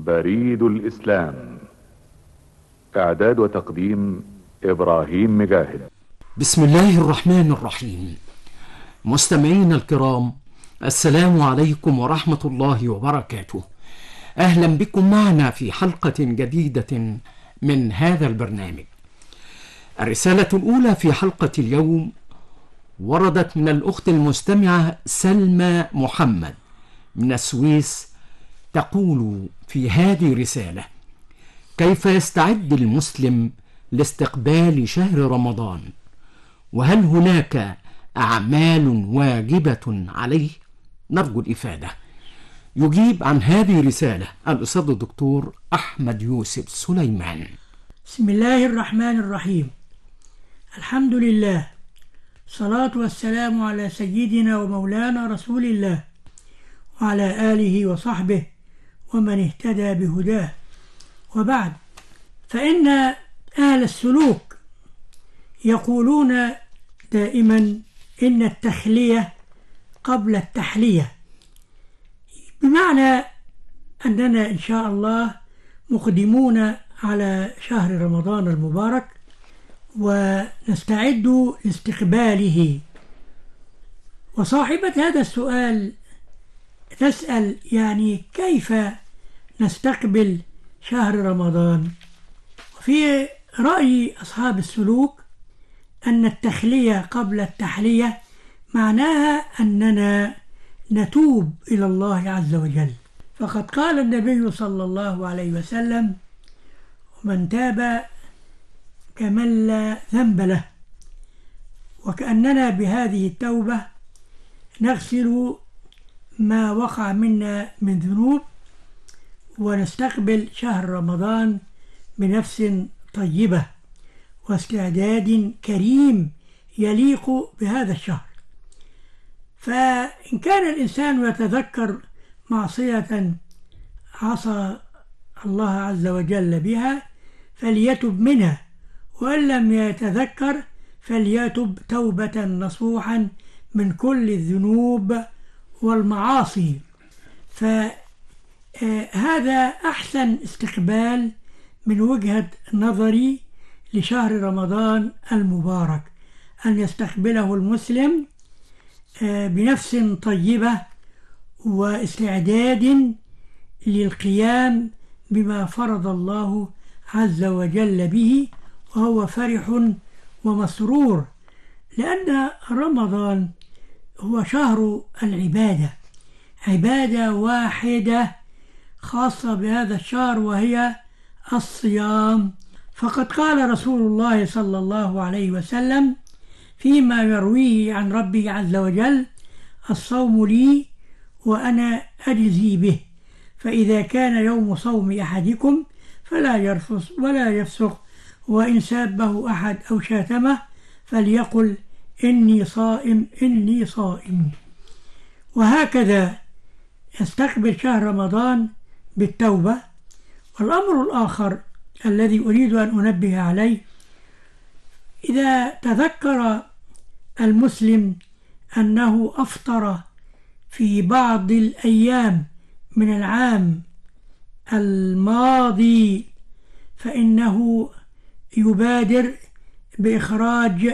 بريد الإسلام. إعداد وتقديم إبراهيم مجاهد. بسم الله الرحمن الرحيم. مستمعين الكرام، السلام عليكم ورحمة الله وبركاته. أهلا بكم معنا في حلقة جديدة من هذا البرنامج. الرسالة الأولى في حلقة اليوم وردت من الأخت المستمعة سلمى محمد من السويس، تقول في هذه الرسالة: كيف يستعد المسلم لاستقبال شهر رمضان؟ وهل هناك أعمال واجبة عليه؟ نرجو الإفادة. يجيب عن هذه الرسالة الأستاذ الدكتور أحمد يوسف سليمان. بسم الله الرحمن الرحيم. الحمد لله، الصلاة والسلام على سيدنا ومولانا رسول الله وعلى آله وصحبه ومن اهتدى بهداه، وبعد، فإن أهل السلوك يقولون دائما إن التخلية قبل التحلية، بمعنى أننا إن شاء الله مقدمون على شهر رمضان المبارك ونستعد لاستقباله. وصاحبة هذا السؤال تسأل يعني كيف نستقبل شهر رمضان؟ وفي رأي أصحاب السلوك أن التخلية قبل التحلية معناها أننا نتوب إلى الله عز وجل، فقد قال النبي صلى الله عليه وسلم: ومن تاب كمن لا ذنب له. وكأننا بهذه التوبة نغسل ما وقع منا من ذنوب ونستقبل شهر رمضان بنفس طيبة واستعداد كريم يليق بهذا الشهر. فإن كان الإنسان يتذكر معصية عصى الله عز وجل بها فليتب منها، وإن لم يتذكر فليتب توبة نصوحا من كل الذنوب والمعاصي. فهذا أحسن استقبال من وجهة نظري لشهر رمضان المبارك، أن يستقبله المسلم بنفس طيبة واستعداد للقيام بما فرض الله عز وجل به، وهو فرح ومسرور، لأن رمضان هو شهر العبادة، عبادة واحدة خاصة بهذا الشهر وهي الصيام. فقد قال رسول الله صلى الله عليه وسلم فيما يرويه عن ربي عز وجل: الصوم لي وأنا أجزي به، فإذا كان يوم صوم أحدكم فلا يرفث ولا يفسق، وإن سابه أحد أو شاتمه فليقل إني صائم إني صائم. وهكذا يستقبل شهر رمضان بالتوبة. والأمر الآخر الذي أريد أن أنبه عليه: إذا تذكر المسلم أنه أفطر في بعض الأيام من العام الماضي فإنه يبادر بإخراج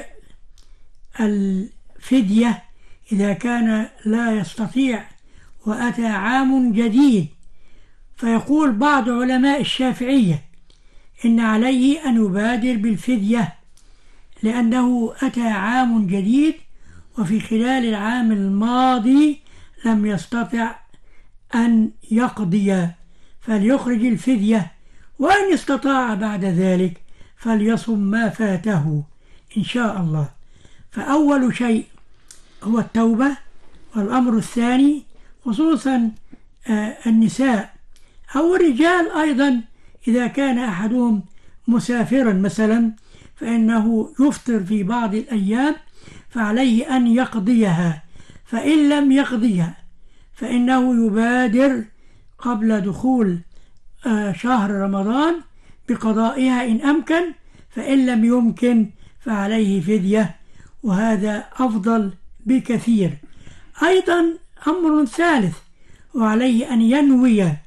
الفدية إذا كان لا يستطيع وأتى عام جديد. فيقول بعض علماء الشافعية إن عليه أن يبادر بالفدية لأنه أتى عام جديد وفي خلال العام الماضي لم يستطع أن يقضي، فليخرج الفدية، وإن استطاع بعد ذلك فليصم ما فاته إن شاء الله. فأول شيء هو التوبة. والأمر الثاني خصوصا النساء أو الرجال أيضا، إذا كان أحدهم مسافرا مثلا فإنه يفطر في بعض الأيام فعليه أن يقضيها، فإن لم يقضيها فإنه يبادر قبل دخول شهر رمضان بقضائها إن أمكن، فإن لم يمكن فعليه فدية، وهذا أفضل بكثير. أيضا أمر ثالث، وعليه أن ينوي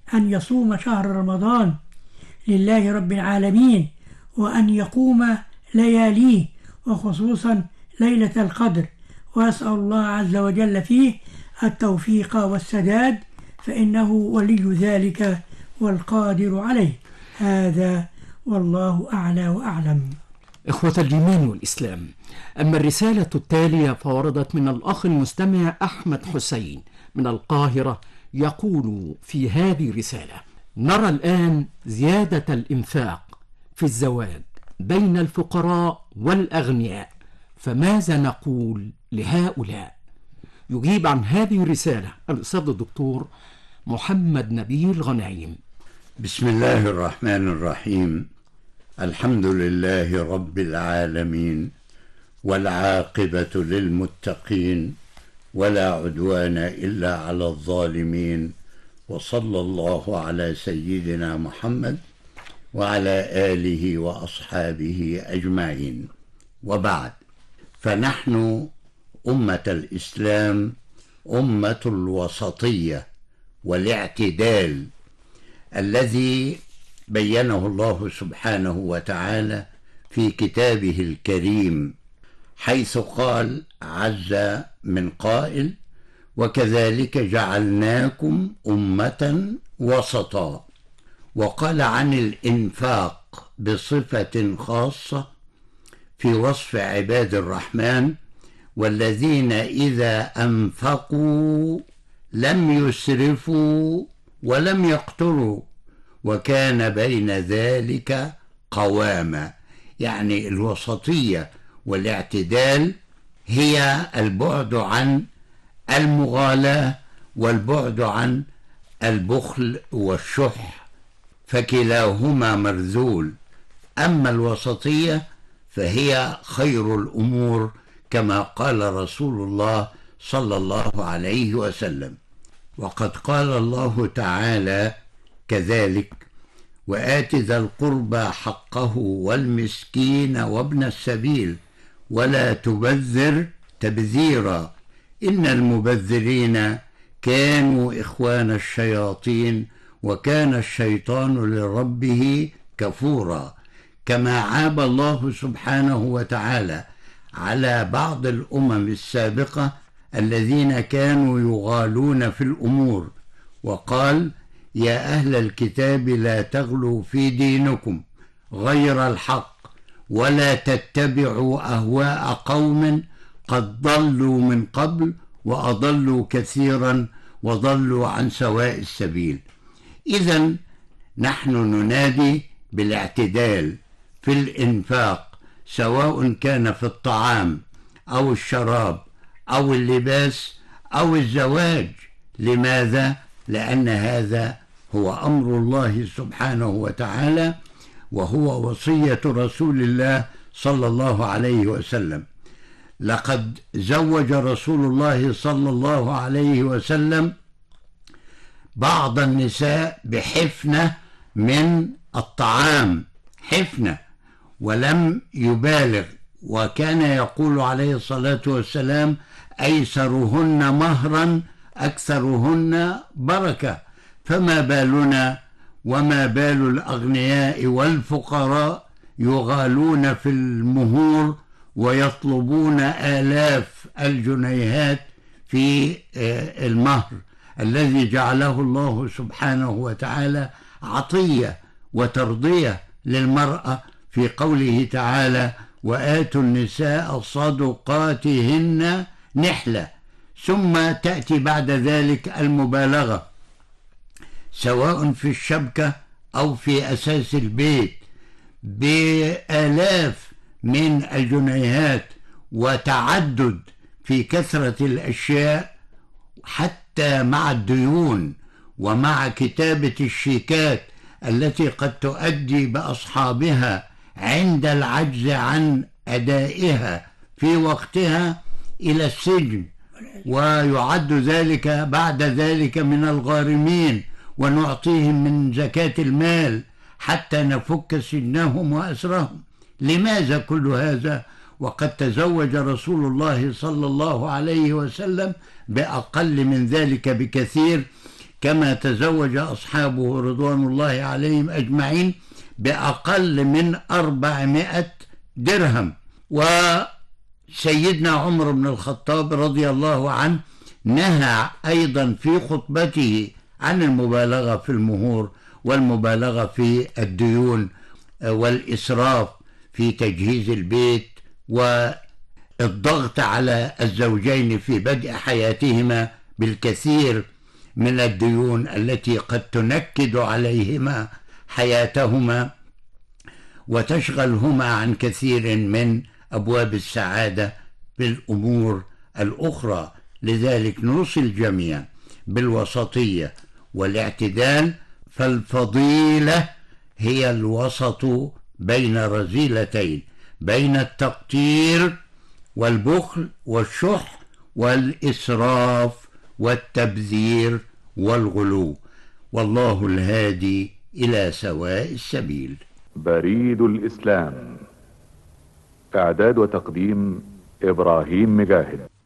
أن يصوم شهر رمضان لله رب العالمين، وأن يقوم لياليه وخصوصا ليلة القدر، وأسأل الله عز وجل فيه التوفيق والسداد، فإنه ولي ذلك والقادر عليه. هذا والله أعلى وأعلم. إخوة الإيمان والإسلام، أما الرسالة التالية فوردت من الأخ المستمع أحمد حسين من القاهرة، يقول في هذه الرسالة: نرى الآن زيادة الإنفاق في الزواج بين الفقراء والأغنياء، فماذا نقول لهؤلاء؟ يجيب عن هذه الرسالة الأستاذ الدكتور محمد نبيل غنايم. بسم الله الرحمن الرحيم. الحمد لله رب العالمين، والعاقبة للمتقين، ولا عدوان إلا على الظالمين، وصلى الله على سيدنا محمد وعلى آله وأصحابه أجمعين، وبعد. فنحن أمة الإسلام أمة الوسطية والاعتدال الذي بينه الله سبحانه وتعالى في كتابه الكريم، حيث قال عز من قائل: وكذلك جعلناكم أمة وسطا. وقال عن الإنفاق بصفة خاصة في وصف عباد الرحمن: والذين إذا أنفقوا لم يسرفوا ولم يقتروا وكان بين ذلك قواما. يعني الوسطية والاعتدال هي البعد عن المغالاة والبعد عن البخل والشح، فكلاهما مرذول. أما الوسطية فهي خير الأمور، كما قال رسول الله صلى الله عليه وسلم. وقد قال الله تعالى كذلك: وآت ذا القربى حقه والمسكين وابن السبيل ولا تبذر تبذيرا إن المبذرين كانوا إخوان الشياطين وكان الشيطان لربه كفورا. كما عاب الله سبحانه وتعالى على بعض الأمم السابقة الذين كانوا يغالون في الأمور، وقال: يا أهل الكتاب لا تغلوا في دينكم غير الحق ولا تتبعوا أهواء قوم قد ضلوا من قبل وأضلوا كثيرا وضلوا عن سواء السبيل. إذن نحن ننادي بالاعتدال في الإنفاق، سواء كان في الطعام أو الشراب أو اللباس أو الزواج. لماذا؟ لأن هذا هو أمر الله سبحانه وتعالى، وهو وصية رسول الله صلى الله عليه وسلم. لقد زوج رسول الله صلى الله عليه وسلم بعض النساء بحفنة من الطعام، حفنة، ولم يبالغ، وكان يقول عليه الصلاة والسلام: أيسرهن مهرا أكثرهن بركة. فما بالنا وما بال الأغنياء والفقراء يغالون في المهور ويطلبون آلاف الجنيهات في المهر الذي جعله الله سبحانه وتعالى عطية وترضية للمرأة في قوله تعالى: وآتوا النساء صدقاتهن نحلة. ثم تأتي بعد ذلك المبالغة، سواء في الشبكة أو في أساس البيت، بآلاف من الجنيهات، وتعدد في كثرة الأشياء، حتى مع الديون ومع كتابة الشيكات التي قد تؤدي بأصحابها عند العجز عن أدائها في وقتها إلى السجن، ويعد ذلك بعد ذلك من الغارمين، ونعطيهم من زكاة المال حتى نفك سجنهم وأسرهم. لماذا كل هذا وقد تزوج رسول الله صلى الله عليه وسلم بأقل من ذلك بكثير؟ كما تزوج أصحابه رضوان الله عليهم أجمعين بأقل من 400 درهم. وسيدنا عمر بن الخطاب رضي الله عنه نهى أيضا في خطبته عن المبالغة في المهور والمبالغة في الديون والإسراف في تجهيز البيت والضغط على الزوجين في بدء حياتهما بالكثير من الديون التي قد تنكد عليهما حياتهما وتشغلهما عن كثير من أبواب السعادة في الأمور الأخرى. لذلك نوصي الجميع بالوسطية والاعتدال، فالفضيلة هي الوسط بين رذيلتين، بين التقتير والبخل والشح والإسراف والتبذير والغلو، والله الهادي إلى سواء السبيل. بريد الإسلام، إعداد وتقديم إبراهيم مجاهد.